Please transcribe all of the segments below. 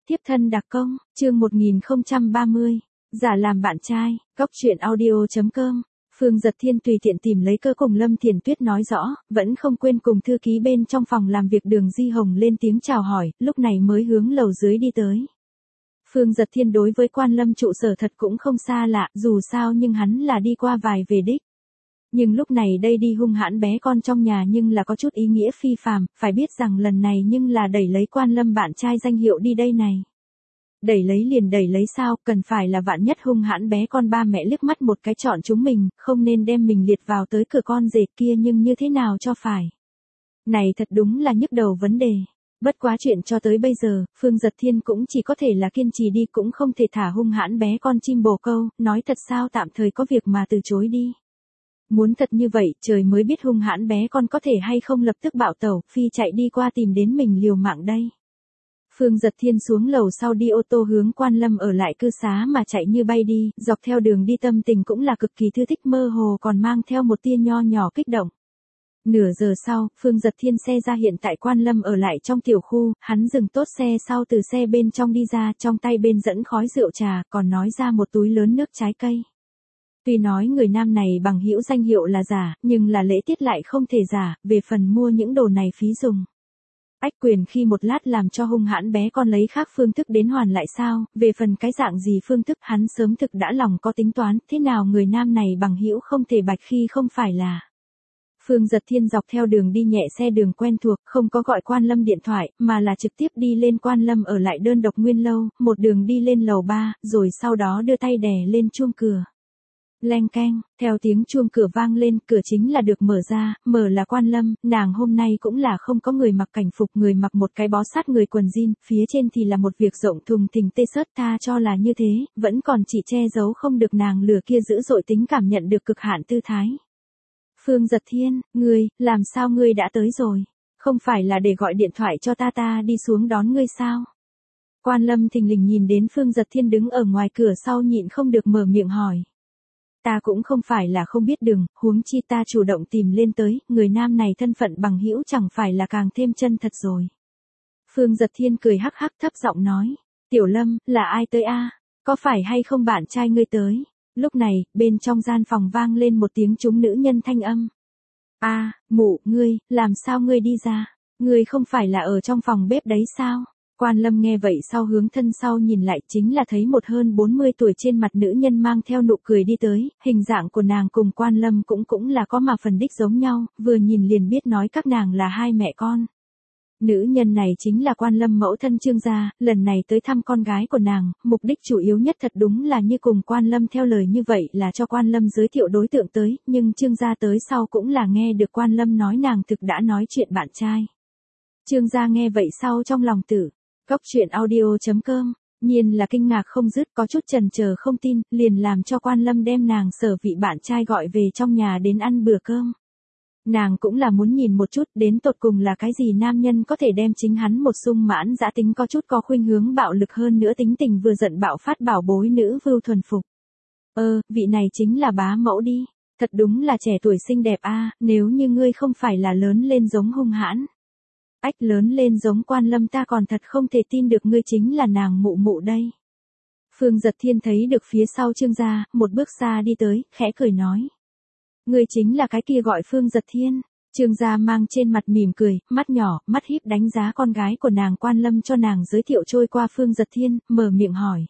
Tiếp thân đặc công, chương 1030, giả làm bạn trai, góc truyện audio.com. Phương Dật Thiên tùy tiện tìm lấy cơ cùng Lâm Thiền Tuyết nói rõ, vẫn không quên cùng thư ký bên trong phòng làm việc Đường Di Hồng lên tiếng chào hỏi, lúc này mới hướng lầu dưới đi tới. Phương Dật Thiên đối với Quan Lâm trụ sở thật cũng không xa lạ, dù sao nhưng hắn là đi qua vài về đích. Nhưng lúc này đây đi hung hãn bé con trong nhà nhưng là có chút ý nghĩa phi phàm, phải biết rằng lần này nhưng là đẩy lấy Quan Lâm bạn trai danh hiệu đi đây này. Đẩy lấy liền đẩy lấy sao, cần phải là vạn nhất hung hãn bé con ba mẹ liếc mắt một cái chọn chúng mình, không nên đem mình liệt vào tới cửa con rể kia nhưng như thế nào cho phải. Này thật đúng là nhức đầu vấn đề. Bất quá chuyện cho tới bây giờ, Phương Dật Thiên cũng chỉ có thể là kiên trì đi, cũng không thể thả hung hãn bé con chim bồ câu, nói thật sao tạm thời có việc mà từ chối đi. Muốn thật như vậy, trời mới biết hung hãn bé con có thể hay không lập tức bạo tẩu, phi chạy đi qua tìm đến mình liều mạng đây. Phương Dật Thiên xuống lầu sau đi ô tô hướng Quan Lâm ở lại cư xá mà chạy như bay đi, dọc theo đường đi tâm tình cũng là cực kỳ thư thích, mơ hồ còn mang theo một tia nho nhỏ kích động. Nửa giờ sau, Phương Dật Thiên xe ra hiện tại Quan Lâm ở lại trong tiểu khu, hắn dừng tốt xe sau từ xe bên trong đi ra, trong tay bên dẫn khói rượu trà, còn nói ra một túi lớn nước trái cây. Tuy nói người nam này bằng hữu danh hiệu là giả, nhưng là lễ tiết lại không thể giả, về phần mua những đồ này phí dùng. Ách Quyền khi một lát làm cho hung hãn bé con lấy khác phương thức đến hoàn lại sao, về phần cái dạng gì phương thức hắn sớm thực đã lòng có tính toán, thế nào người nam này bằng hữu không thể bạch khi không phải là. Phương Dật Thiên dọc theo đường đi nhẹ xe đường quen thuộc, không có gọi Quan Lâm điện thoại, mà là trực tiếp đi lên Quan Lâm ở lại đơn độc nguyên lâu, một đường đi lên lầu 3, rồi sau đó đưa tay đè lên chuông cửa. Leng keng, theo tiếng chuông cửa vang lên, cửa chính là được mở ra, mở là Quan Lâm, nàng hôm nay cũng là không có người mặc cảnh phục, người mặc một cái bó sát người quần jean, phía trên thì là một việc rộng thùng thình tê sớt, tha cho là như thế, vẫn còn chỉ che giấu không được nàng lửa kia dữ dội tính cảm nhận được cực hạn tư thái. Phương Dật Thiên, ngươi, làm sao ngươi đã tới rồi? Không phải là để gọi điện thoại cho ta đi xuống đón ngươi sao? Quan Lâm thình lình nhìn đến Phương Dật Thiên đứng ở ngoài cửa sau nhịn không được mở miệng hỏi. Ta cũng không phải là không biết đường, huống chi ta chủ động tìm lên tới, người nam này thân phận bằng hữu chẳng phải là càng thêm chân thật rồi. Phương Dật Thiên cười hắc hắc thấp giọng nói, Tiểu Lâm, là ai tới a? Có phải hay không bạn trai ngươi tới? Lúc này, bên trong gian phòng vang lên một tiếng trúng nữ nhân thanh âm. A, mụ, ngươi, làm sao ngươi đi ra? Ngươi không phải là ở trong phòng bếp đấy sao? Quan Lâm nghe vậy sau hướng thân sau nhìn lại chính là thấy một hơn 40 tuổi trên mặt nữ nhân mang theo nụ cười đi tới, hình dạng của nàng cùng Quan Lâm cũng là có mà phần đích giống nhau, vừa nhìn liền biết nói các nàng là hai mẹ con. Nữ nhân này chính là Quan Lâm mẫu thân Trương gia, lần này tới thăm con gái của nàng, mục đích chủ yếu nhất thật đúng là như cùng Quan Lâm theo lời như vậy là cho Quan Lâm giới thiệu đối tượng tới, nhưng Trương gia tới sau cũng là nghe được Quan Lâm nói nàng thực đã nói chuyện bạn trai. Trương gia nghe vậy sau trong lòng tử. Góc truyện audio.com, nhiên là kinh ngạc không dứt, có chút chần chờ không tin, liền làm cho Quan Lâm đem nàng sở vị bạn trai gọi về trong nhà đến ăn bữa cơm. Nàng cũng là muốn nhìn một chút đến tột cùng là cái gì nam nhân có thể đem chính hắn một sung mãn dã tính có chút có khuynh hướng bạo lực hơn nữa tính tình vừa giận bạo phát bảo bối nữ vưu thuần phục. Vị này chính là bá mẫu đi, thật đúng là trẻ tuổi xinh đẹp a, nếu như ngươi không phải là lớn lên giống hung hãn. Ách lớn lên giống Quan Lâm ta còn thật không thể tin được ngươi chính là nàng mụ mụ đây. Phương Dật Thiên thấy được phía sau Trương gia, một bước xa đi tới, khẽ cười nói. Ngươi chính là cái kia gọi Phương Dật Thiên. Trương gia mang trên mặt mỉm cười, mắt nhỏ, mắt híp đánh giá con gái của nàng Quan Lâm cho nàng giới thiệu trôi qua Phương Dật Thiên, mở miệng hỏi.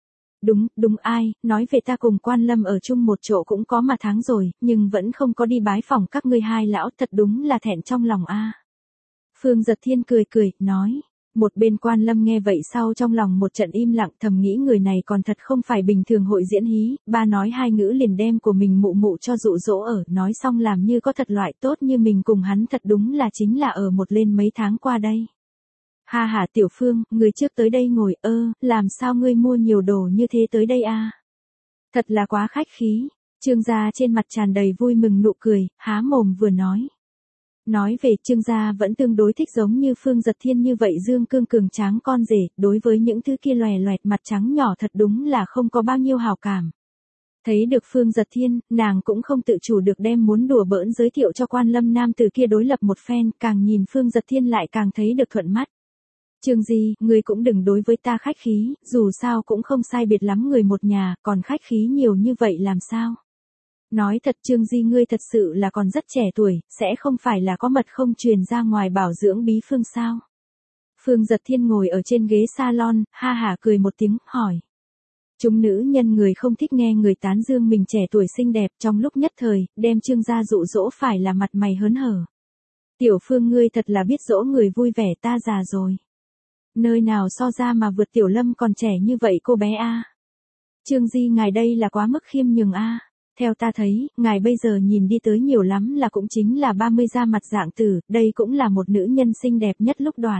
Đúng ai, nói về ta cùng Quan Lâm ở chung một chỗ cũng có mà tháng rồi, nhưng vẫn không có đi bái phòng các ngươi hai lão, thật đúng là thẹn trong lòng a. Phương Dật Thiên cười, nói. Một bên Quan Lâm nghe vậy sau trong lòng một trận im lặng thầm nghĩ người này còn thật không phải bình thường hội diễn hí, ba nói hai ngữ liền đem của mình mụ mụ cho dụ dỗ ở, nói xong làm như có thật loại tốt như mình cùng hắn thật đúng là chính là ở một lên mấy tháng qua đây. Ha ha Tiểu Phương, người trước tới đây ngồi, làm sao ngươi mua nhiều đồ như thế tới đây a? Thật là quá khách khí. Trương gia trên mặt tràn đầy vui mừng nụ cười, há mồm vừa nói. Nói về Trương gia vẫn tương đối thích giống như Phương Dật Thiên như vậy dương cương cường tráng con rể, đối với những thứ kia lòe loẹt mặt trắng nhỏ thật đúng là không có bao nhiêu hào cảm. Thấy được Phương Dật Thiên, nàng cũng không tự chủ được đem muốn đùa bỡn giới thiệu cho Quan Lâm nam từ kia đối lập một phen, càng nhìn Phương Dật Thiên lại càng thấy được thuận mắt. Trương Di, ngươi cũng đừng đối với ta khách khí, dù sao cũng không sai biệt lắm người một nhà, còn khách khí nhiều như vậy làm sao? Nói thật Trương Di ngươi thật sự là còn rất trẻ tuổi, sẽ không phải là có mật không truyền ra ngoài bảo dưỡng bí phương sao? Phương Giật Thiên ngồi ở trên ghế salon, ha hả cười một tiếng, hỏi. Chúng nữ nhân người không thích nghe người tán dương mình trẻ tuổi xinh đẹp, trong lúc nhất thời, đem Trương gia dụ dỗ phải là mặt mày hớn hở. Tiểu Phương ngươi thật là biết dỗ người vui vẻ, ta già rồi. Nơi nào so ra mà vượt Tiểu Lâm còn trẻ như vậy cô bé a. Trương Di ngài đây là quá mức khiêm nhường a. Theo ta thấy, ngài bây giờ nhìn đi tới nhiều lắm là cũng chính là 30 ra mặt dạng tử, đây cũng là một nữ nhân xinh đẹp nhất lúc đoạn.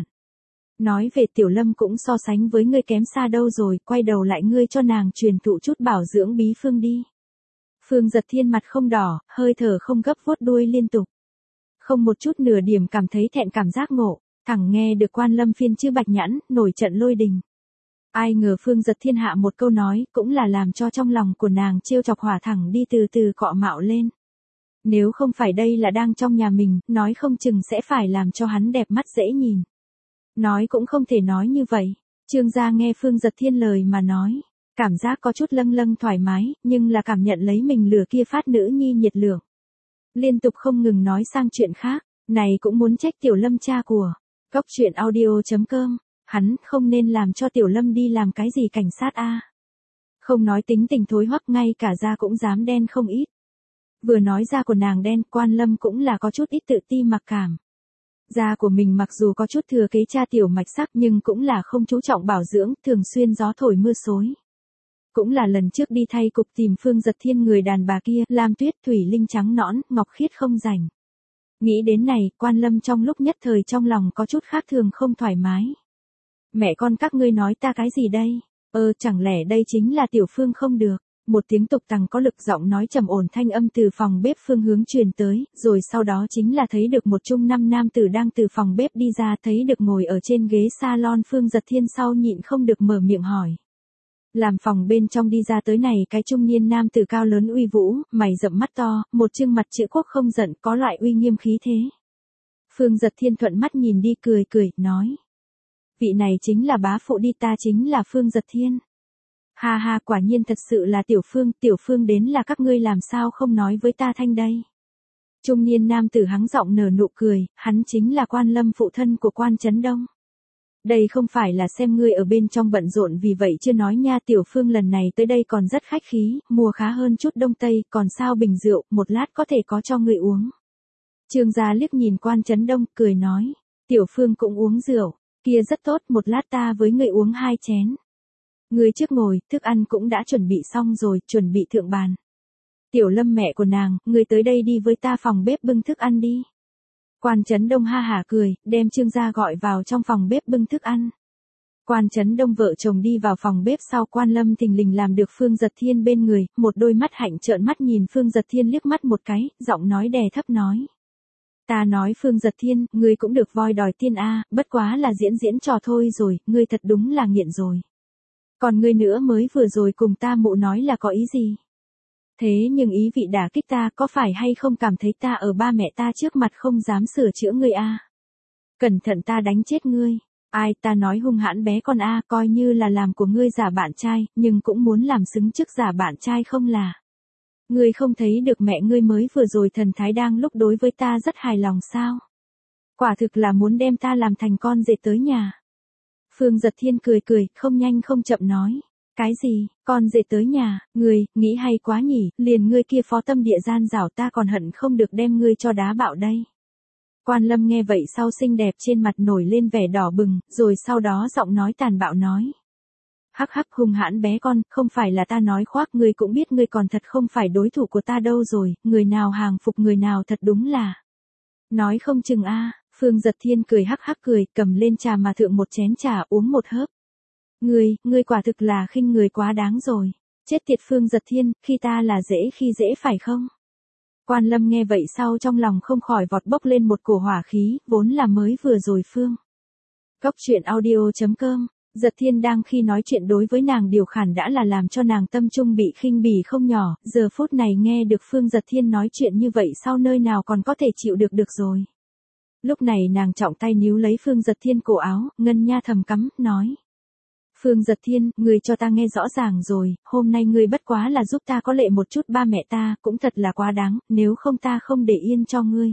Nói về Tiểu Lâm cũng so sánh với ngươi kém xa đâu rồi, quay đầu lại ngươi cho nàng truyền thụ chút bảo dưỡng bí phương đi. Phương Giật Thiên mặt không đỏ, hơi thở không gấp vuốt đuôi liên tục. Không một chút nửa điểm cảm thấy thẹn cảm giác ngộ, thẳng nghe được Quan Lâm phiên chữ bạch nhãn, nổi trận lôi đình. Ai ngờ Phương Giật Thiên hạ một câu nói, cũng là làm cho trong lòng của nàng trêu chọc hỏa thẳng đi từ từ cọ mạo lên. Nếu không phải đây là đang trong nhà mình, nói không chừng sẽ phải làm cho hắn đẹp mắt dễ nhìn. Nói cũng không thể nói như vậy. Trương gia nghe Phương Giật Thiên lời mà nói, cảm giác có chút lâng lâng thoải mái, nhưng là cảm nhận lấy mình lửa kia phát nữ nhi nhiệt lượng. Liên tục không ngừng nói sang chuyện khác, này cũng muốn trách Tiểu Lâm cha của. Cóc truyện audio.com, hắn không nên làm cho Tiểu Lâm đi làm cái gì cảnh sát a. Không nói tính tình thối hoắc, ngay cả da cũng dám đen không ít. Vừa nói da của nàng đen, Quan Lâm cũng là có chút ít tự ti mặc cảm. Da của mình mặc dù có chút thừa kế cha tiểu mạch sắc nhưng cũng là không chú trọng bảo dưỡng, thường xuyên gió thổi mưa xối. Cũng là lần trước đi thay cục tìm Phương Giật Thiên người đàn bà kia, lam tuyết thủy linh trắng nõn, ngọc khiết không rảnh. Nghĩ đến này, Quan Lâm trong lúc nhất thời trong lòng có chút khác thường không thoải mái. Mẹ con các ngươi nói ta cái gì đây? Chẳng lẽ đây chính là Tiểu Phương không được? Một tiếng tục tằng có lực giọng nói trầm ổn thanh âm từ phòng bếp phương hướng truyền tới, rồi sau đó chính là thấy được một trung năm nam tử đang từ phòng bếp đi ra, thấy được ngồi ở trên ghế salon Phương Giật Thiên sau nhịn không được mở miệng hỏi. Làm phòng bên trong đi ra tới này cái trung niên nam tử cao lớn uy vũ, mày rậm mắt to, một trương mặt chữ quốc không giận, có loại uy nghiêm khí thế. Phương Giật Thiên thuận mắt nhìn đi cười cười, nói. Vị này chính là bá phụ đi, ta chính là Phương Giật Thiên. Ha ha, quả nhiên thật sự là Tiểu Phương đến là các ngươi làm sao không nói với ta thanh đây. Trung niên nam tử hắng giọng nở nụ cười, hắn chính là Quan Lâm phụ thân của Quan Chấn Đông. Đây không phải là xem ngươi ở bên trong bận rộn vì vậy chưa nói nha, Tiểu Phương lần này tới đây còn rất khách khí, mùa khá hơn chút đông tây, còn sao bình rượu, một lát có thể có cho ngươi uống. Trương gia liếc nhìn Quan Chấn Đông, cười nói, Tiểu Phương cũng uống rượu, kia rất tốt, một lát ta với ngươi uống 2 chén. Ngươi trước ngồi, thức ăn cũng đã chuẩn bị xong rồi, chuẩn bị thượng bàn. Tiểu Lâm mẹ của nàng, ngươi tới đây đi với ta phòng bếp bưng thức ăn đi. Quan Chấn Đông ha hả cười, đem Trương gia gọi vào trong phòng bếp bưng thức ăn. Quan Chấn Đông vợ chồng đi vào phòng bếp sau, Quan Lâm thình lình làm được Phương Giật Thiên bên người, một đôi mắt hạnh trợn mắt nhìn Phương Giật Thiên liếc mắt một cái, giọng nói đè thấp nói. Ta nói Phương Giật Thiên, ngươi cũng được voi đòi tiên a, bất quá là diễn trò thôi rồi, ngươi thật đúng là nghiện rồi. Còn ngươi nữa mới vừa rồi cùng ta mụ nói là có ý gì? Thế nhưng ý vị đả kích ta, có phải hay không cảm thấy ta ở ba mẹ ta trước mặt không dám sửa chữa ngươi a? Cẩn thận ta đánh chết ngươi. Ai, ta nói hung hãn bé con a, coi như là làm của ngươi giả bạn trai, nhưng cũng muốn làm xứng chức giả bạn trai không là. Ngươi không thấy được mẹ ngươi mới vừa rồi thần thái đang lúc đối với ta rất hài lòng sao? Quả thực là muốn đem ta làm thành con dệt tới nhà. Phương Giật Thiên cười cười, không nhanh không chậm nói. Cái gì, con dệt tới nhà, ngươi, nghĩ hay quá nhỉ, liền ngươi kia phó tâm địa gian dảo ta còn hận không được đem ngươi cho đá bạo đây. Quan Lâm nghe vậy sau xinh đẹp trên mặt nổi lên vẻ đỏ bừng, rồi sau đó giọng nói tàn bạo nói. Hắc hắc hung hãn bé con, không phải là ta nói khoác, ngươi cũng biết ngươi còn thật không phải đối thủ của ta đâu rồi, người nào hàng phục người nào thật đúng là. Nói không chừng a. Phương Giật Thiên cười hắc hắc cười, cầm lên trà mà thượng một chén trà uống một hớp. Ngươi quả thực là khinh người quá đáng rồi. Chết tiệt Phương Giật Thiên, khi ta là dễ khi dễ phải không? Quan Lâm nghe vậy sau trong lòng không khỏi vọt bốc lên một cổ hỏa khí, vốn là mới vừa rồi Phương. Cóc truyện audio.com, Giật Thiên đang khi nói chuyện đối với nàng điều khản đã là làm cho nàng tâm trung bị khinh bỉ không nhỏ, giờ phút này nghe được Phương Giật Thiên nói chuyện như vậy sau nơi nào còn có thể chịu được rồi. Lúc này nàng trọng tay níu lấy Phương Giật Thiên cổ áo, Ngân Nha thầm cắm, nói. Phương Giật Thiên, ngươi cho ta nghe rõ ràng rồi, hôm nay ngươi bất quá là giúp ta có lệ một chút ba mẹ ta, cũng thật là quá đáng, nếu không ta không để yên cho ngươi.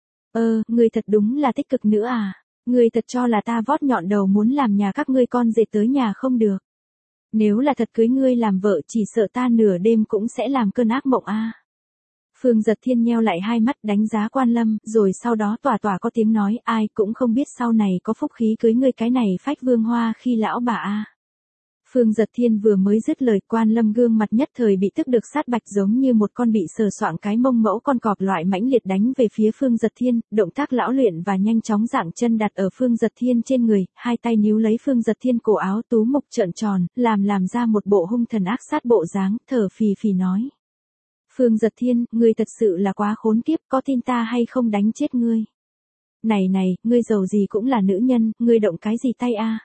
Ngươi thật đúng là tích cực nữa à, ngươi thật cho là ta vót nhọn đầu muốn làm nhà các ngươi con dệt tới nhà không được. Nếu là thật cưới ngươi làm vợ chỉ sợ ta nửa đêm cũng sẽ làm cơn ác mộng a. Phương Giật Thiên nheo lại hai mắt đánh giá Quan Lâm, rồi sau đó tỏa có tiếng nói, ai cũng không biết sau này có phúc khí cưới ngươi cái này phách vương hoa khi lão bà a. Phương Giật Thiên vừa mới dứt lời, Quan Lâm gương mặt nhất thời bị tức được sát bạch giống như một con bị sờ soạng cái mông mẫu con cọp loại mãnh liệt đánh về phía Phương Giật Thiên, động tác lão luyện và nhanh chóng dạng chân đặt ở Phương Giật Thiên trên người, hai tay níu lấy Phương Giật Thiên cổ áo tú mục trợn tròn, làm ra một bộ hung thần ác sát bộ dáng, thở phì phì nói. Phương Giật Thiên, ngươi thật sự là quá khốn kiếp, có tin ta hay không đánh chết ngươi. Này, ngươi giàu gì cũng là nữ nhân, ngươi động cái gì tay a?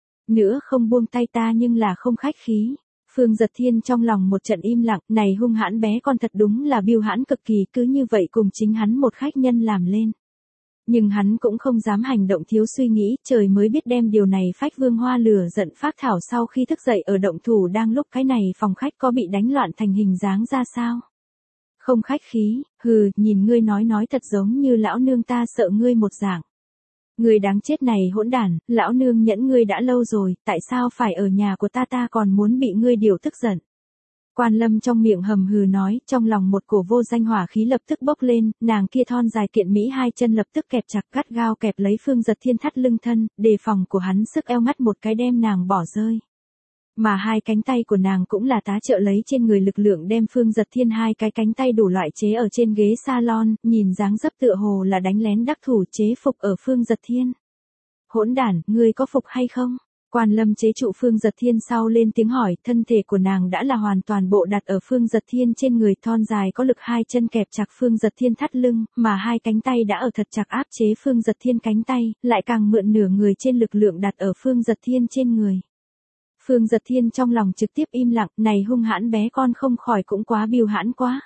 Nữa không buông tay ta nhưng là không khách khí. Phương Giật Thiên trong lòng một trận im lặng, này hung hãn bé con thật đúng là biêu hãn cực kỳ, cứ như vậy cùng chính hắn một khách nhân làm lên. Nhưng hắn cũng không dám hành động thiếu suy nghĩ, trời mới biết đem điều này phách vương hoa lửa giận phác thảo sau khi thức dậy ở động thủ đang lúc cái này phòng khách có bị đánh loạn thành hình dáng ra sao. Không khách khí, nhìn ngươi nói thật giống như lão nương ta sợ ngươi một dạng. Ngươi đáng chết này hỗn đản, lão nương nhẫn ngươi đã lâu rồi, tại sao phải ở nhà của ta còn muốn bị ngươi điều tức giận. Quan Lâm trong miệng hầm hừ nói, trong lòng một cổ vô danh hỏa khí lập tức bốc lên, nàng kia thon dài kiện mỹ hai chân lập tức kẹp chặt gắt gao kẹp lấy Phương Giật Thiên thắt lưng thân, đề phòng của hắn sức eo ngắt một cái đem nàng bỏ rơi. Mà hai cánh tay của nàng cũng là tá trợ lấy trên người lực lượng đem Phương Giật Thiên hai cái cánh tay đủ loại chế ở trên ghế salon, nhìn dáng dấp tựa hồ là đánh lén đắc thủ chế phục ở Phương Giật Thiên. Hỗn đản, ngươi có phục hay không? Quan Lâm chế trụ Phương Giật Thiên sau lên tiếng hỏi, thân thể của nàng đã là hoàn toàn bộ đặt ở Phương Giật Thiên trên người, thon dài có lực hai chân kẹp chặt Phương Giật Thiên thắt lưng, mà hai cánh tay đã ở thật chặt áp chế Phương Giật Thiên cánh tay, lại càng mượn nửa người trên lực lượng đặt ở Phương Giật Thiên trên người. Phương Giật Thiên trong lòng trực tiếp im lặng, này hung hãn bé con không khỏi cũng quá biêu hãn quá.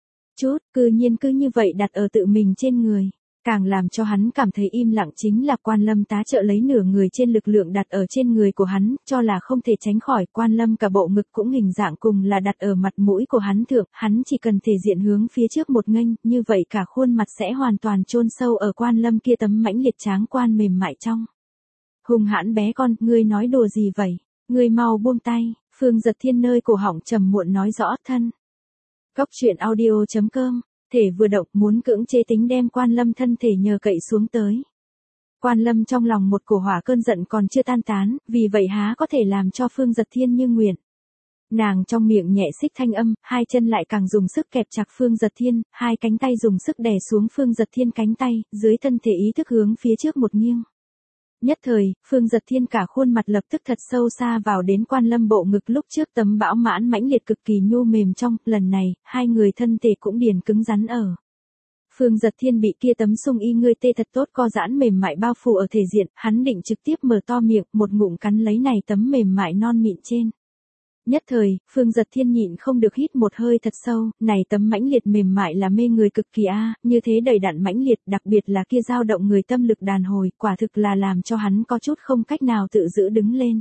Cư nhiên cứ như vậy đặt ở tự mình trên người. Càng làm cho hắn cảm thấy im lặng chính là Quan Lâm tá trợ lấy nửa người trên lực lượng đặt ở trên người của hắn, cho là không thể tránh khỏi. Quan Lâm cả bộ ngực cũng hình dạng cùng là đặt ở mặt mũi của hắn thượng, hắn chỉ cần thể diện hướng phía trước một nghênh, như vậy cả khuôn mặt sẽ hoàn toàn chôn sâu ở Quan Lâm kia tấm mãnh liệt tráng quan mềm mại trong. Hung hãn bé con, ngươi nói đùa gì vậy? Ngươi mau buông tay. Phương Giật Thiên nơi cổ họng trầm muộn nói rõ thân. Góc truyện audio.com. Thể vừa động muốn cưỡng chế tính đem Quan Lâm thân thể nhờ cậy xuống tới. Quan Lâm trong lòng một cổ hỏa cơn giận còn chưa tan tán, vì vậy há có thể làm cho Phương Giật Thiên như nguyện. Nàng trong miệng nhẹ xích thanh âm, hai chân lại càng dùng sức kẹp chặt Phương Giật Thiên, hai cánh tay dùng sức đè xuống Phương Giật Thiên cánh tay, dưới thân thể ý thức hướng phía trước một nghiêng. Nhất thời, Phương Giật Thiên cả khuôn mặt lập tức thật sâu xa vào đến Quan Lâm bộ ngực lúc trước tấm bão mãn mãnh liệt cực kỳ nhu mềm trong, lần này, hai người thân thể cũng điền cứng rắn ở. Phương Giật Thiên bị kia tấm sung y ngươi tê thật tốt co giãn mềm mại bao phủ ở thể diện, hắn định trực tiếp mở to miệng, một ngụm cắn lấy này tấm mềm mại non mịn trên. Nhất thời, Phương Giật Thiên nhịn không được hít một hơi thật sâu, này tấm mãnh liệt mềm mại là mê người cực kỳ như thế đầy đặn mãnh liệt, đặc biệt là kia dao động người tâm lực đàn hồi, quả thực là làm cho hắn có chút không cách nào tự giữ đứng lên.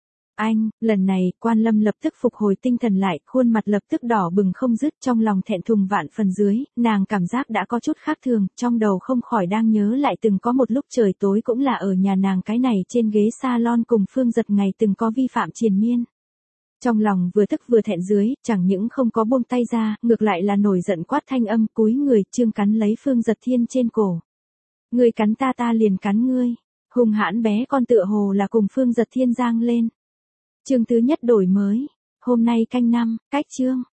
Lần này, Quan Lâm lập tức phục hồi tinh thần lại, khuôn mặt lập tức đỏ bừng không dứt, trong lòng thẹn thùng vạn phần dưới, nàng cảm giác đã có chút khác thường, trong đầu không khỏi đang nhớ lại từng có một lúc trời tối cũng là ở nhà nàng cái này trên ghế salon cùng Phương Giật ngày từng có vi phạm triền miên. Trong lòng vừa tức vừa thẹn dưới, chẳng những không có buông tay ra, ngược lại là nổi giận quát thanh âm, cúi người, chương cắn lấy Phương Giật Thiên trên cổ. Ngươi cắn ta liền cắn ngươi. Hung hãn bé con tựa hồ là cùng Phương Giật Thiên giang lên. Chương thứ nhất đổi mới. Hôm nay canh 5, cách chương.